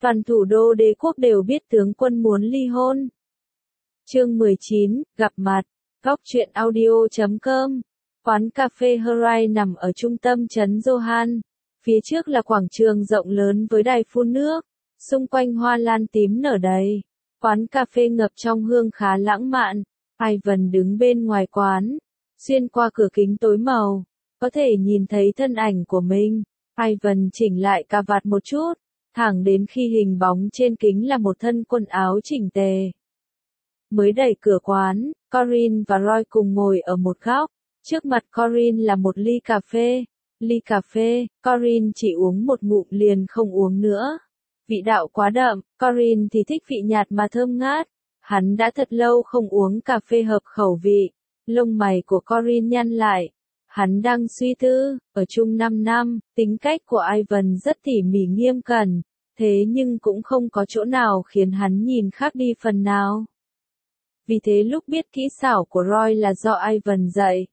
Toàn thủ đô đế quốc đều biết tướng quân muốn ly hôn. Chương 19, gặp mặt. Góc truyện audio.com. Quán cà phê Horizon nằm ở trung tâm trấn Johan. Phía trước là quảng trường rộng lớn với đài phun nước. Xung quanh hoa lan tím nở đầy. Quán cà phê ngập trong hương khá lãng mạn. Ivan đứng bên ngoài quán. Xuyên qua cửa kính tối màu, có thể nhìn thấy thân ảnh của mình. Ivan chỉnh lại cà vạt một chút, thẳng đến khi hình bóng trên kính là một thân quần áo chỉnh tề. Mới đẩy cửa quán, Corinne và Roy cùng ngồi ở một góc. Trước mặt Corinne là một ly cà phê. Ly cà phê, Corinne chỉ uống một ngụm liền không uống nữa. Vị đạo quá đậm, Corinne thì thích vị nhạt mà thơm ngát. Hắn đã thật lâu không uống cà phê hợp khẩu vị. Lông mày của Corinne nhăn lại. Hắn đang suy tư, ở chung 5 năm, tính cách của Ivan rất tỉ mỉ nghiêm cẩn, thế nhưng cũng không có chỗ nào khiến hắn nhìn khác đi phần nào. Vì thế lúc biết kỹ xảo của Roy là do Ivan dạy,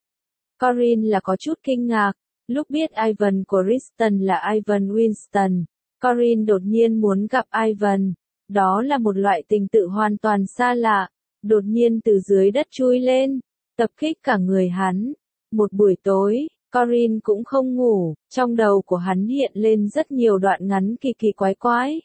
Corinne là có chút kinh ngạc. Lúc biết Ivan của Kristen là Ivan Winston, Corinne đột nhiên muốn gặp Ivan. Đó là một loại tình tự hoàn toàn xa lạ, đột nhiên từ dưới đất chui lên, tập kích cả người hắn. Một buổi tối, Corinne cũng không ngủ, trong đầu của hắn hiện lên rất nhiều đoạn ngắn kỳ kỳ quái quái.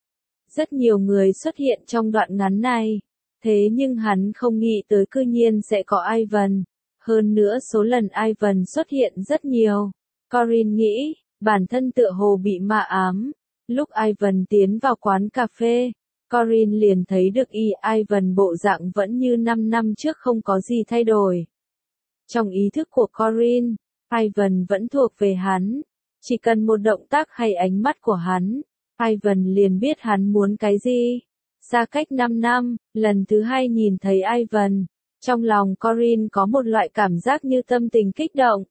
Rất nhiều người xuất hiện trong đoạn ngắn này, thế nhưng hắn không nghĩ tới cư nhiên sẽ có Ivan. Hơn nữa số lần Ivan xuất hiện rất nhiều. Corinne nghĩ, bản thân tựa hồ bị ma ám. Lúc Ivan tiến vào quán cà phê, Corinne liền thấy được Ivan bộ dạng vẫn như 5 năm trước không có gì thay đổi. Trong ý thức của Corinne, Ivan vẫn thuộc về hắn. Chỉ cần một động tác hay ánh mắt của hắn, Ivan liền biết hắn muốn cái gì. Xa cách 5 năm, lần thứ hai nhìn thấy Ivan, trong lòng Corinne có một loại cảm giác như tâm tình kích động.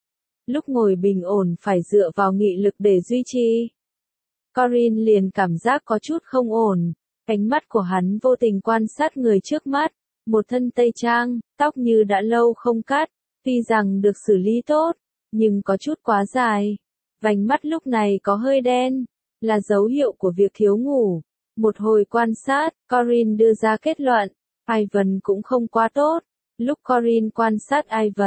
Lúc ngồi bình ổn phải dựa vào nghị lực để duy trì. Corinne liền cảm giác có chút không ổn. Ánh mắt của hắn vô tình quan sát người trước mắt. Một thân tây trang, tóc như đã lâu không cắt, tuy rằng được xử lý tốt, nhưng có chút quá dài. Vành mắt lúc này có hơi đen, là dấu hiệu của việc thiếu ngủ. Một hồi quan sát, Corinne đưa ra kết luận, Ivan cũng không quá tốt. Lúc Corinne quan sát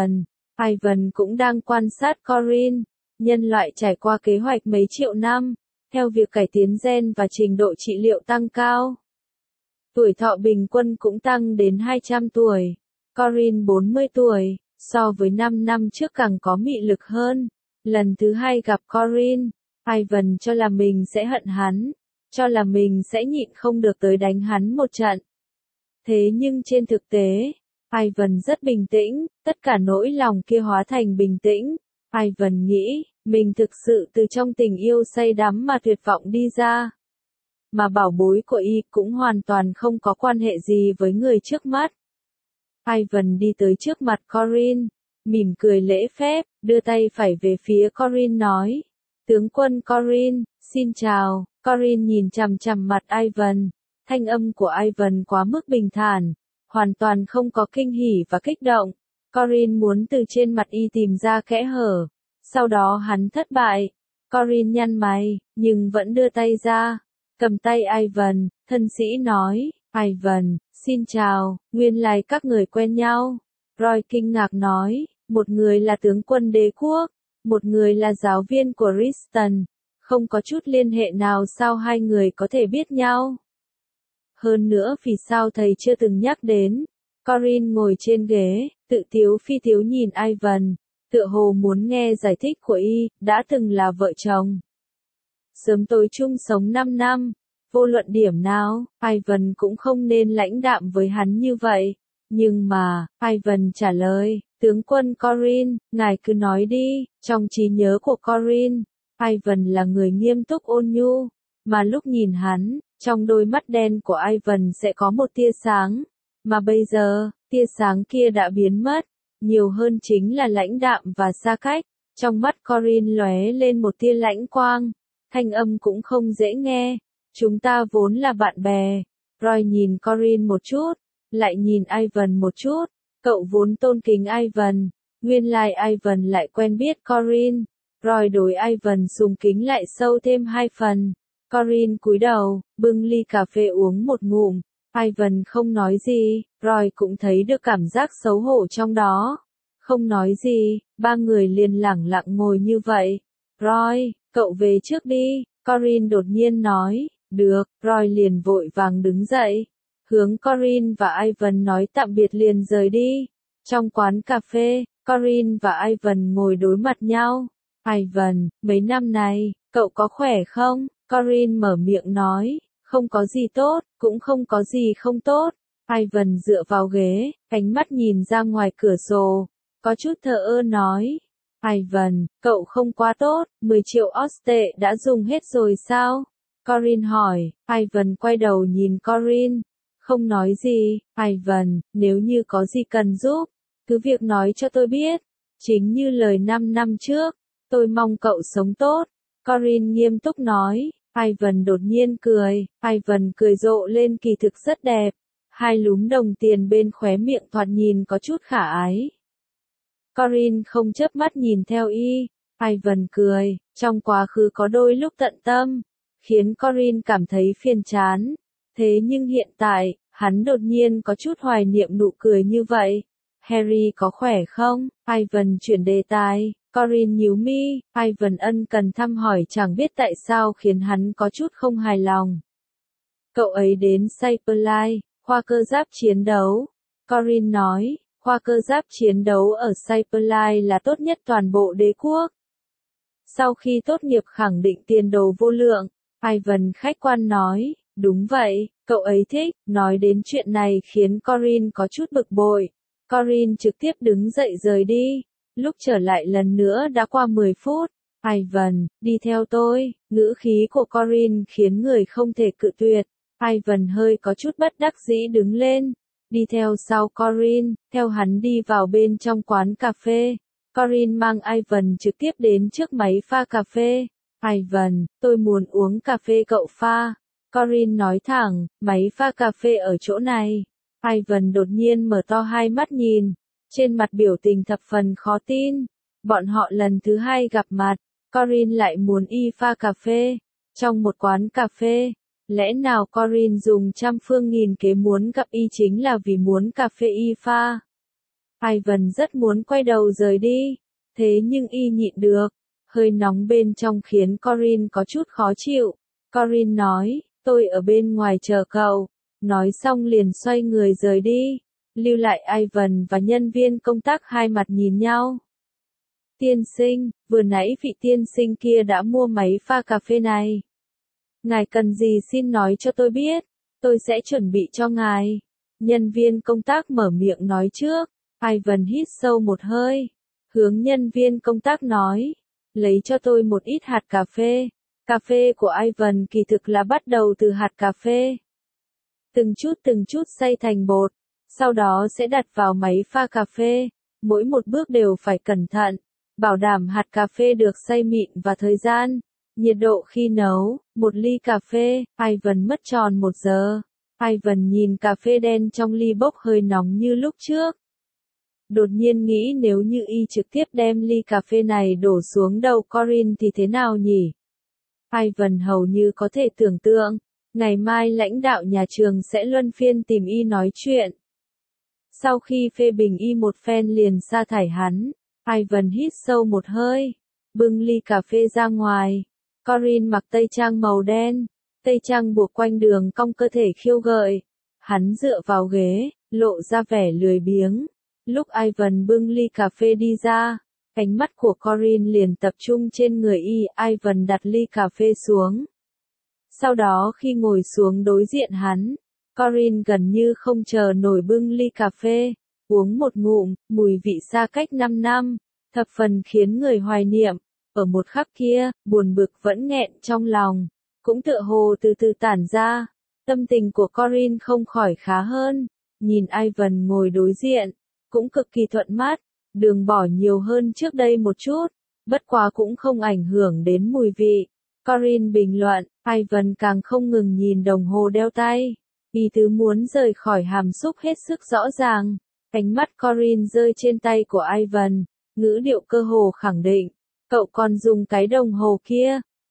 Ivan cũng đang quan sát Corinne. Nhân loại trải qua kế hoạch mấy triệu năm, theo việc cải tiến gen và trình độ trị liệu tăng cao. Tuổi thọ bình quân cũng tăng đến 200 tuổi. Corinne 40 tuổi, so với 5 năm trước càng có mị lực hơn. Lần thứ hai gặp Corinne, Ivan cho là mình sẽ hận hắn, cho là mình sẽ nhịn không được tới đánh hắn một trận. Thế nhưng trên thực tế, Ivan rất bình tĩnh, tất cả nỗi lòng kia hóa thành bình tĩnh. Ivan nghĩ, mình thực sự từ trong tình yêu say đắm mà tuyệt vọng đi ra. Mà bảo bối của cũng hoàn toàn không có quan hệ gì với người trước mắt. Ivan đi tới trước mặt Corinne, mỉm cười lễ phép, đưa tay phải về phía Corinne nói. Tướng quân Corinne, xin chào. Corinne nhìn chằm chằm mặt Ivan. Thanh âm của Ivan quá mức bình thản, hoàn toàn không có kinh hỉ và kích động. Corinne muốn từ trên mặt tìm ra kẽ hở. Sau đó hắn thất bại. Corinne nhăn mày, nhưng vẫn đưa tay ra. Cầm tay Ivan, thân sĩ nói, Ivan, xin chào, nguyên lai các người quen nhau. Roy kinh ngạc nói, một người là tướng quân đế quốc, một người là giáo viên của Kristen. Không có chút liên hệ nào sao hai người có thể biết nhau. Hơn nữa vì sao thầy chưa từng nhắc đến. Corinne ngồi trên ghế, tự tiếu phi tiếu nhìn Ivan, tựa hồ muốn nghe giải thích của đã từng là vợ chồng. Sớm tối chung sống 5 năm, vô luận điểm nào, Ivan cũng không nên lãnh đạm với hắn như vậy. Nhưng mà, Ivan trả lời, tướng quân Corinne, ngài cứ nói đi. Trong trí nhớ của Corinne, Ivan là người nghiêm túc ôn nhu, mà lúc nhìn hắn, trong đôi mắt đen của Ivan sẽ có một tia sáng. Mà bây giờ, tia sáng kia đã biến mất, nhiều hơn chính là lãnh đạm và xa cách. Trong mắt Corinne lóe lên một tia lãnh quang. Thanh âm cũng không dễ nghe. Chúng ta vốn là bạn bè. Roy nhìn Corinne một chút, lại nhìn Ivan một chút. Cậu vốn tôn kính Ivan. Nguyên lai Ivan lại quen biết Corinne. Roy đối Ivan sùng kính lại sâu thêm 2 phần. Corinne cúi đầu, bưng ly cà phê uống một ngụm. Ivan không nói gì, Roy cũng thấy được cảm giác xấu hổ trong đó. Không nói gì, ba người liền lẳng lặng ngồi như vậy. Roy, cậu về trước đi, Corinne đột nhiên nói. Được, Roy liền vội vàng đứng dậy. Hướng Corinne và Ivan nói tạm biệt liền rời đi. Trong quán cà phê, Corinne và Ivan ngồi đối mặt nhau. Ivan, mấy năm này, cậu có khỏe không? Corinne mở miệng nói, không có gì tốt, cũng không có gì không tốt. Ivan dựa vào ghế, ánh mắt nhìn ra ngoài cửa sổ, có chút thờ ơ nói. Ivan, cậu không quá tốt, 10 triệu Oste đã dùng hết rồi sao? Corinne hỏi, Ivan quay đầu nhìn Corinne, không nói gì. Ivan, nếu như có gì cần giúp, cứ việc nói cho tôi biết. Chính như lời 5 năm trước, tôi mong cậu sống tốt. Corinne nghiêm túc nói. Ivan đột nhiên cười. Ivan cười rộ lên kỳ thực rất đẹp. Hai lúm đồng tiền bên khóe miệng thoạt nhìn có chút khả ái. Corinne không chớp mắt nhìn theo y. Ivan cười, trong quá khứ có đôi lúc tận tâm, khiến Corinne cảm thấy phiền chán. Thế nhưng hiện tại, hắn đột nhiên có chút hoài niệm nụ cười như vậy. Harry có khỏe không? Ivan chuyển đề tài. Corinne nhíu mi. Ivan ân cần thăm hỏi chẳng biết tại sao khiến hắn có chút không hài lòng. Cậu ấy đến Cyberlife, khoa cơ giáp chiến đấu. Corinne nói, khoa cơ giáp chiến đấu ở Cyberlife là tốt nhất toàn bộ đế quốc. Sau khi tốt nghiệp khẳng định tiền đồ vô lượng. Ivan khách quan nói, đúng vậy, cậu ấy thích. Nói đến chuyện này khiến Corinne có chút bực bội. Corinne trực tiếp đứng dậy rời đi. Lúc trở lại lần nữa đã qua 10 phút. Ivan, đi theo tôi. Ngữ khí của Corinne khiến người không thể cự tuyệt. Ivan hơi có chút bất đắc dĩ đứng lên. Đi theo sau Corinne, theo hắn đi vào bên trong quán cà phê. Corinne mang Ivan trực tiếp đến trước máy pha cà phê. Ivan, tôi muốn uống cà phê cậu pha. Corinne nói thẳng, máy pha cà phê ở chỗ này. Ivan đột nhiên mở to hai mắt nhìn. Trên mặt biểu tình thập phần khó tin. Bọn họ lần thứ hai gặp mặt. Corinne lại muốn y pha cà phê. Trong một quán cà phê. Lẽ nào Corinne dùng trăm phương nghìn kế muốn gặp y chính là vì muốn cà phê y pha? Ivan rất muốn quay đầu rời đi. Thế nhưng y nhịn được. Hơi nóng bên trong khiến Corinne có chút khó chịu. Corinne nói, tôi ở bên ngoài chờ cậu. Nói xong liền xoay người rời đi. Lưu lại Ivan và nhân viên công tác hai mặt nhìn nhau. Tiên sinh, vừa nãy vị tiên sinh kia đã mua máy pha cà phê này. Ngài cần gì xin nói cho tôi biết, tôi sẽ chuẩn bị cho ngài. Nhân viên công tác mở miệng nói trước. Ivan hít sâu một hơi. Hướng nhân viên công tác nói, lấy cho tôi một ít hạt cà phê. Cà phê của Ivan kỳ thực là bắt đầu từ hạt cà phê. Từng chút xay thành bột. Sau đó sẽ đặt vào máy pha cà phê. Mỗi một bước đều phải cẩn thận. Bảo đảm hạt cà phê được xay mịn và thời gian. Nhiệt độ khi nấu, một ly cà phê, Ivan mất tròn 1 giờ. Ivan nhìn cà phê đen trong ly bốc hơi nóng như lúc trước. Đột nhiên nghĩ nếu như y trực tiếp đem ly cà phê này đổ xuống đầu Corinne thì thế nào nhỉ? Ivan hầu như có thể tưởng tượng, ngày mai lãnh đạo nhà trường sẽ luân phiên tìm y nói chuyện. Sau khi phê bình y một phen liền sa thải hắn, Ivan hít sâu một hơi, bưng ly cà phê ra ngoài. Corinne mặc tây trang màu đen, tây trang buộc quanh đường cong cơ thể khiêu gợi. Hắn dựa vào ghế, lộ ra vẻ lười biếng. Lúc Ivan bưng ly cà phê đi ra, ánh mắt của Corinne liền tập trung trên người y. Ivan đặt ly cà phê xuống. Sau đó khi ngồi xuống đối diện hắn, Corinne gần như không chờ nổi bưng ly cà phê, uống một ngụm, mùi vị xa cách 5 năm, thập phần khiến người hoài niệm. Ở một khắc kia, buồn bực vẫn nghẹn trong lòng, cũng tựa hồ từ từ tản ra. Tâm tình của Corinne không khỏi khá hơn, nhìn Ivan ngồi đối diện, cũng cực kỳ thuận mắt, đường bỏ nhiều hơn trước đây một chút, bất quá cũng không ảnh hưởng đến mùi vị. Corinne bình luận, Ivan càng không ngừng nhìn đồng hồ đeo tay, ý tứ muốn rời khỏi hàm xúc hết sức rõ ràng. Ánh mắt Corinne rơi trên tay của Ivan, ngữ điệu cơ hồ khẳng định, cậu còn dùng cái đồng hồ kia,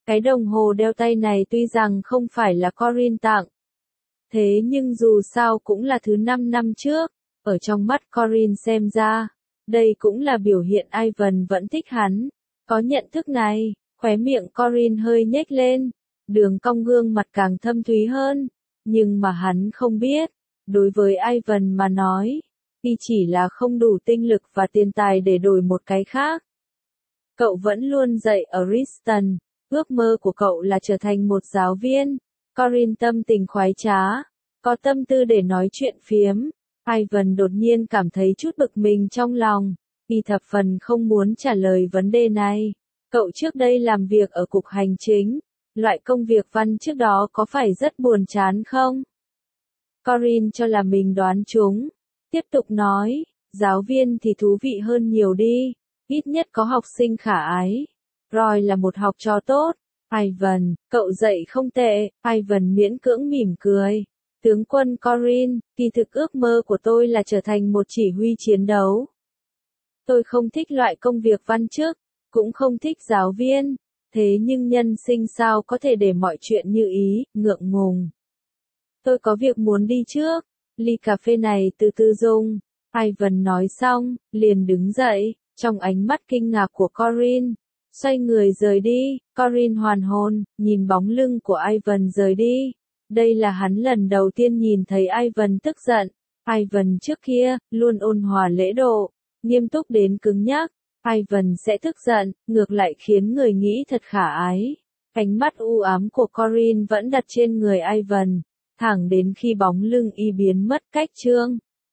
Cái đồng hồ đeo tay này tuy rằng không phải là Corinne tặng. Thế nhưng dù sao cũng là thứ 5 năm trước. Ở trong mắt Corinne xem ra, đây cũng là biểu hiện Ivan vẫn thích hắn. Có nhận thức này, khóe miệng Corinne hơi nhếch lên. Đường cong gương mặt càng thâm thúy hơn. Nhưng mà hắn không biết. Đối với Ivan mà nói, y chỉ là không đủ tinh lực và tiền tài để đổi một cái khác. Cậu vẫn luôn dạy ở Riston, ước mơ của cậu là trở thành một giáo viên. Corinne tâm tình khoái trá, có tâm tư để nói chuyện phiếm. Ivan đột nhiên cảm thấy chút bực mình trong lòng, y thập phần không muốn trả lời vấn đề này. Cậu trước đây làm việc ở cục hành chính, loại công việc văn trước đó có phải rất buồn chán không? Corinne cho là mình đoán trúng, tiếp tục nói, giáo viên thì thú vị hơn nhiều đi, ít nhất có học sinh khả ái. Roy là một học trò tốt. Ivan, cậu dạy không tệ. Ivan miễn cưỡng mỉm cười. Tướng quân Corinne, kỳ thực ước mơ của tôi là trở thành một chỉ huy chiến đấu. Tôi không thích loại công việc văn chức, cũng không thích giáo viên. Thế nhưng nhân sinh sao có thể để mọi chuyện như ý, ngượng ngùng. Tôi có việc muốn đi trước. Ly cà phê này từ từ dùng. Ivan nói xong, liền đứng dậy, trong ánh mắt kinh ngạc của Corinne. Xoay người rời đi, Corinne hoàn hồn, nhìn bóng lưng của Ivan rời đi. Đây là hắn lần đầu tiên nhìn thấy Ivan tức giận. Ivan trước kia, luôn ôn hòa lễ độ, nghiêm túc đến cứng nhắc. Ivan sẽ tức giận, ngược lại khiến người nghĩ thật khả ái. Ánh mắt u ám của Corinne vẫn đặt trên người Ivan, thẳng đến khi bóng lưng y biến mất cách chương.